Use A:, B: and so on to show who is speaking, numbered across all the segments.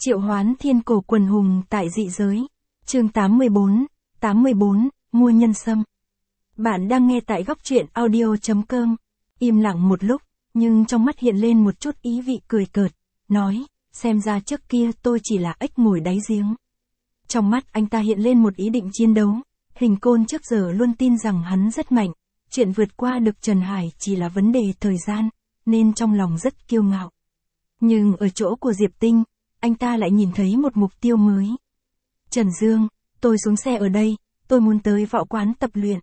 A: Triệu hoán thiên cổ quần hùng tại dị giới. Chương 84, mua nhân sâm. Bạn đang nghe tại góc truyện audio.com. Im lặng một lúc, nhưng trong mắt hiện lên một chút ý vị cười cợt, nói, xem ra trước kia tôi chỉ là ếch ngồi đáy giếng. Trong mắt anh ta hiện lên một ý định chiến đấu, Hình Côn trước giờ luôn tin rằng hắn rất mạnh, chuyện vượt qua được Trần Hải chỉ là vấn đề thời gian, nên trong lòng rất kiêu ngạo. Nhưng ở chỗ của Diệp Tinh, anh ta lại nhìn thấy một mục tiêu mới. Trần Dương, tôi xuống xe ở đây, tôi muốn tới võ quán tập luyện.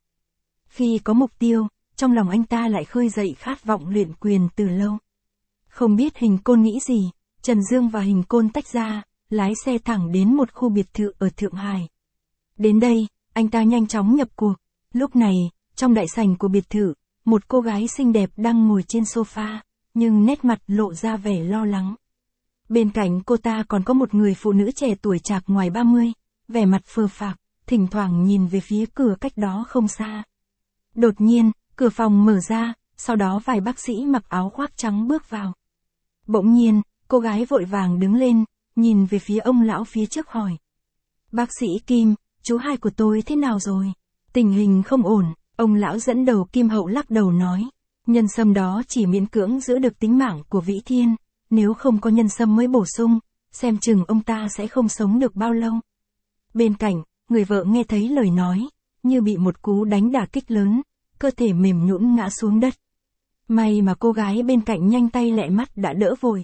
A: Khi có mục tiêu, trong lòng anh ta lại khơi dậy khát vọng luyện quyền từ lâu. Không biết Hình Côn nghĩ gì, Trần Dương và Hình Côn tách ra, lái xe thẳng đến một khu biệt thự ở Thượng Hải. Đến đây, anh ta nhanh chóng nhập cuộc. Lúc này, trong đại sảnh của biệt thự, một cô gái xinh đẹp đang ngồi trên sofa, nhưng nét mặt lộ ra vẻ lo lắng. Bên cạnh cô ta còn có một người phụ nữ trẻ tuổi chạc ngoài 30, vẻ mặt phờ phạc, thỉnh thoảng nhìn về phía cửa cách đó không xa. Đột nhiên, cửa phòng mở ra, sau đó vài bác sĩ mặc áo khoác trắng bước vào. Bỗng nhiên, cô gái vội vàng đứng lên, nhìn về phía ông lão phía trước hỏi. Bác sĩ Kim, chú hai của tôi thế nào rồi? Tình hình không ổn, ông lão dẫn đầu Kim Hậu lắc đầu nói. Nhân sâm đó chỉ miễn cưỡng giữ được tính mạng của Vĩ Thiên, nếu không có nhân sâm mới bổ sung, xem chừng ông ta sẽ không sống được bao lâu. Bên cạnh, người vợ nghe thấy lời nói, như bị một cú đánh đả kích lớn, cơ thể mềm nhũn ngã xuống đất. May mà cô gái bên cạnh nhanh tay lẹ mắt đã đỡ vội.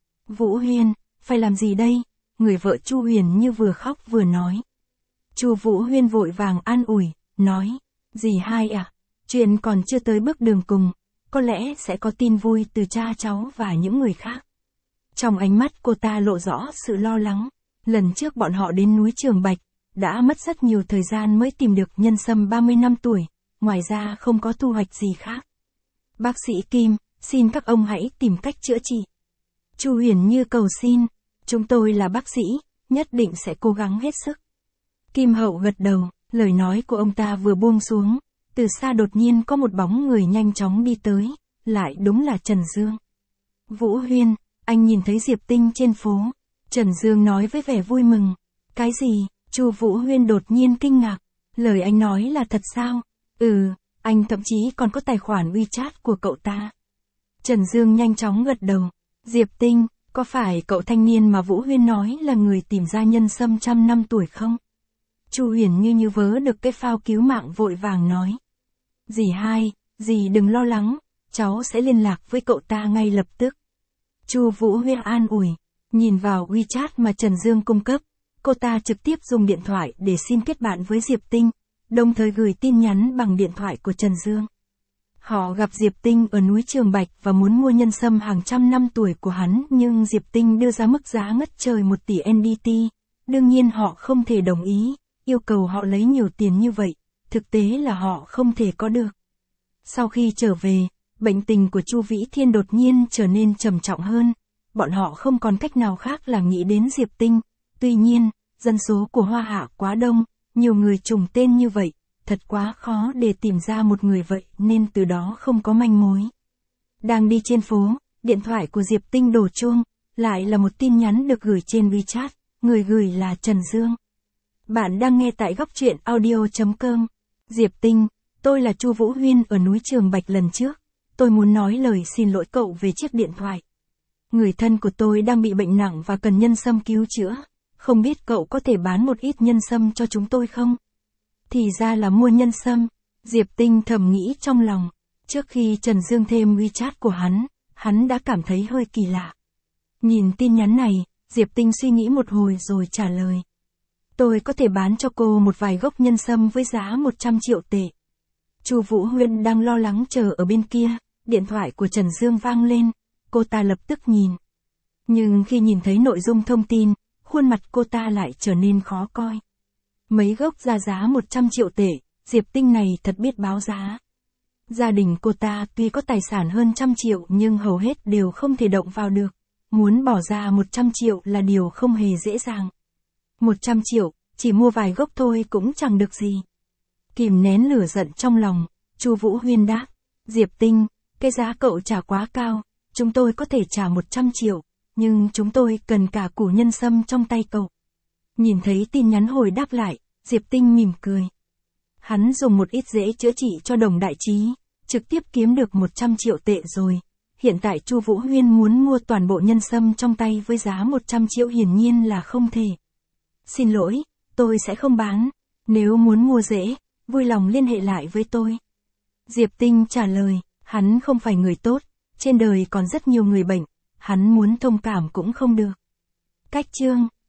A: Vũ Huyên, phải làm gì đây? Người vợ Chu Huyền như vừa khóc vừa nói. Chu Vũ Huyên vội vàng an ủi, nói, dì hai à, chuyện còn chưa tới bước đường cùng, có lẽ sẽ có tin vui từ cha cháu và những người khác. Trong ánh mắt cô ta lộ rõ sự lo lắng, lần trước bọn họ đến núi Trường Bạch, đã mất rất nhiều thời gian mới tìm được nhân sâm 30 năm tuổi, ngoài ra không có thu hoạch gì khác. Bác sĩ Kim, xin các ông hãy tìm cách chữa trị. Chu Huyền như cầu xin, chúng tôi là bác sĩ, nhất định sẽ cố gắng hết sức. Kim Hậu gật đầu, lời nói của ông ta vừa buông xuống, từ xa đột nhiên có một bóng người nhanh chóng đi tới, lại đúng là Trần Dương. Vũ Huyên, anh nhìn thấy Diệp Tinh trên phố. Trần Dương nói với vẻ vui mừng. Cái gì? Chu Vũ Huyên đột nhiên kinh ngạc. Lời anh nói là thật sao? Anh thậm chí còn có tài khoản WeChat của cậu ta. Trần Dương nhanh chóng gật đầu. Diệp Tinh, có phải cậu thanh niên mà Vũ Huyên nói là người tìm ra nhân sâm 100 năm tuổi không? Chu Huyền như vớ được cái phao cứu mạng vội vàng nói. Dì hai, dì đừng lo lắng, cháu sẽ liên lạc với cậu ta ngay lập tức. Chu Vũ Huyên an ủi, nhìn vào WeChat mà Trần Dương cung cấp, cô ta trực tiếp dùng điện thoại để xin kết bạn với Diệp Tinh, đồng thời gửi tin nhắn bằng điện thoại của Trần Dương. Họ gặp Diệp Tinh ở núi Trường Bạch và muốn mua nhân sâm hàng trăm năm tuổi của hắn, nhưng Diệp Tinh đưa ra mức giá ngất trời 1 tỷ NDT, đương nhiên họ không thể đồng ý, yêu cầu họ lấy nhiều tiền như vậy, thực tế là họ không thể có được. Sau khi trở về, bệnh tình của Chu Vĩ Thiên đột nhiên trở nên trầm trọng hơn, bọn họ không còn cách nào khác là nghĩ đến Diệp Tinh, tuy nhiên, dân số của Hoa Hạ quá đông, nhiều người trùng tên như vậy, thật quá khó để tìm ra một người vậy nên từ đó không có manh mối. Đang đi trên phố, điện thoại của Diệp Tinh đổ chuông, lại là một tin nhắn được gửi trên WeChat, người gửi là Trần Dương. Bạn đang nghe tại góc truyện audio.com. Diệp Tinh, tôi là Chu Vũ Huyên ở núi Trường Bạch lần trước, tôi muốn nói lời xin lỗi cậu về chiếc điện thoại. Người thân của tôi đang bị bệnh nặng và cần nhân sâm cứu chữa, không biết cậu có thể bán một ít nhân sâm cho chúng tôi không? Thì ra là mua nhân sâm, Diệp Tinh thầm nghĩ trong lòng, trước khi Trần Dương thêm WeChat của hắn đã cảm thấy hơi kỳ lạ. Nhìn tin nhắn này, Diệp Tinh suy nghĩ một hồi rồi trả lời. Tôi có thể bán cho cô một vài gốc nhân sâm với giá 100 triệu tệ. Chu Vũ Huyên đang lo lắng chờ ở bên kia, điện thoại của Trần Dương vang lên, cô ta lập tức nhìn. Nhưng khi nhìn thấy nội dung thông tin, khuôn mặt cô ta lại trở nên khó coi. Mấy gốc ra giá 100 triệu tệ, Diệp Tinh này thật biết báo giá. Gia đình cô ta tuy có tài sản hơn 100 triệu nhưng hầu hết đều không thể động vào được. Muốn bỏ ra 100 triệu là điều không hề dễ dàng. 100 triệu, chỉ mua vài gốc thôi cũng chẳng được gì. Kìm nén lửa giận trong lòng, Chu Vũ Huyên đáp, Diệp Tinh, cái giá cậu trả quá cao, chúng tôi có thể trả 100 triệu, nhưng chúng tôi cần cả củ nhân sâm trong tay cậu. Nhìn thấy tin nhắn hồi đáp lại, Diệp Tinh mỉm cười. Hắn dùng một ít rễ chữa trị cho Đồng Đại Trí, trực tiếp kiếm được 100 triệu tệ rồi. Hiện tại Chu Vũ Huyên muốn mua toàn bộ nhân sâm trong tay với giá 100 triệu hiển nhiên là không thể. Xin lỗi, tôi sẽ không bán. Nếu muốn mua rễ, vui lòng liên hệ lại với tôi. Diệp Tinh trả lời, hắn không phải người tốt, trên đời còn rất nhiều người bệnh, hắn muốn thông cảm cũng không được. Cách chương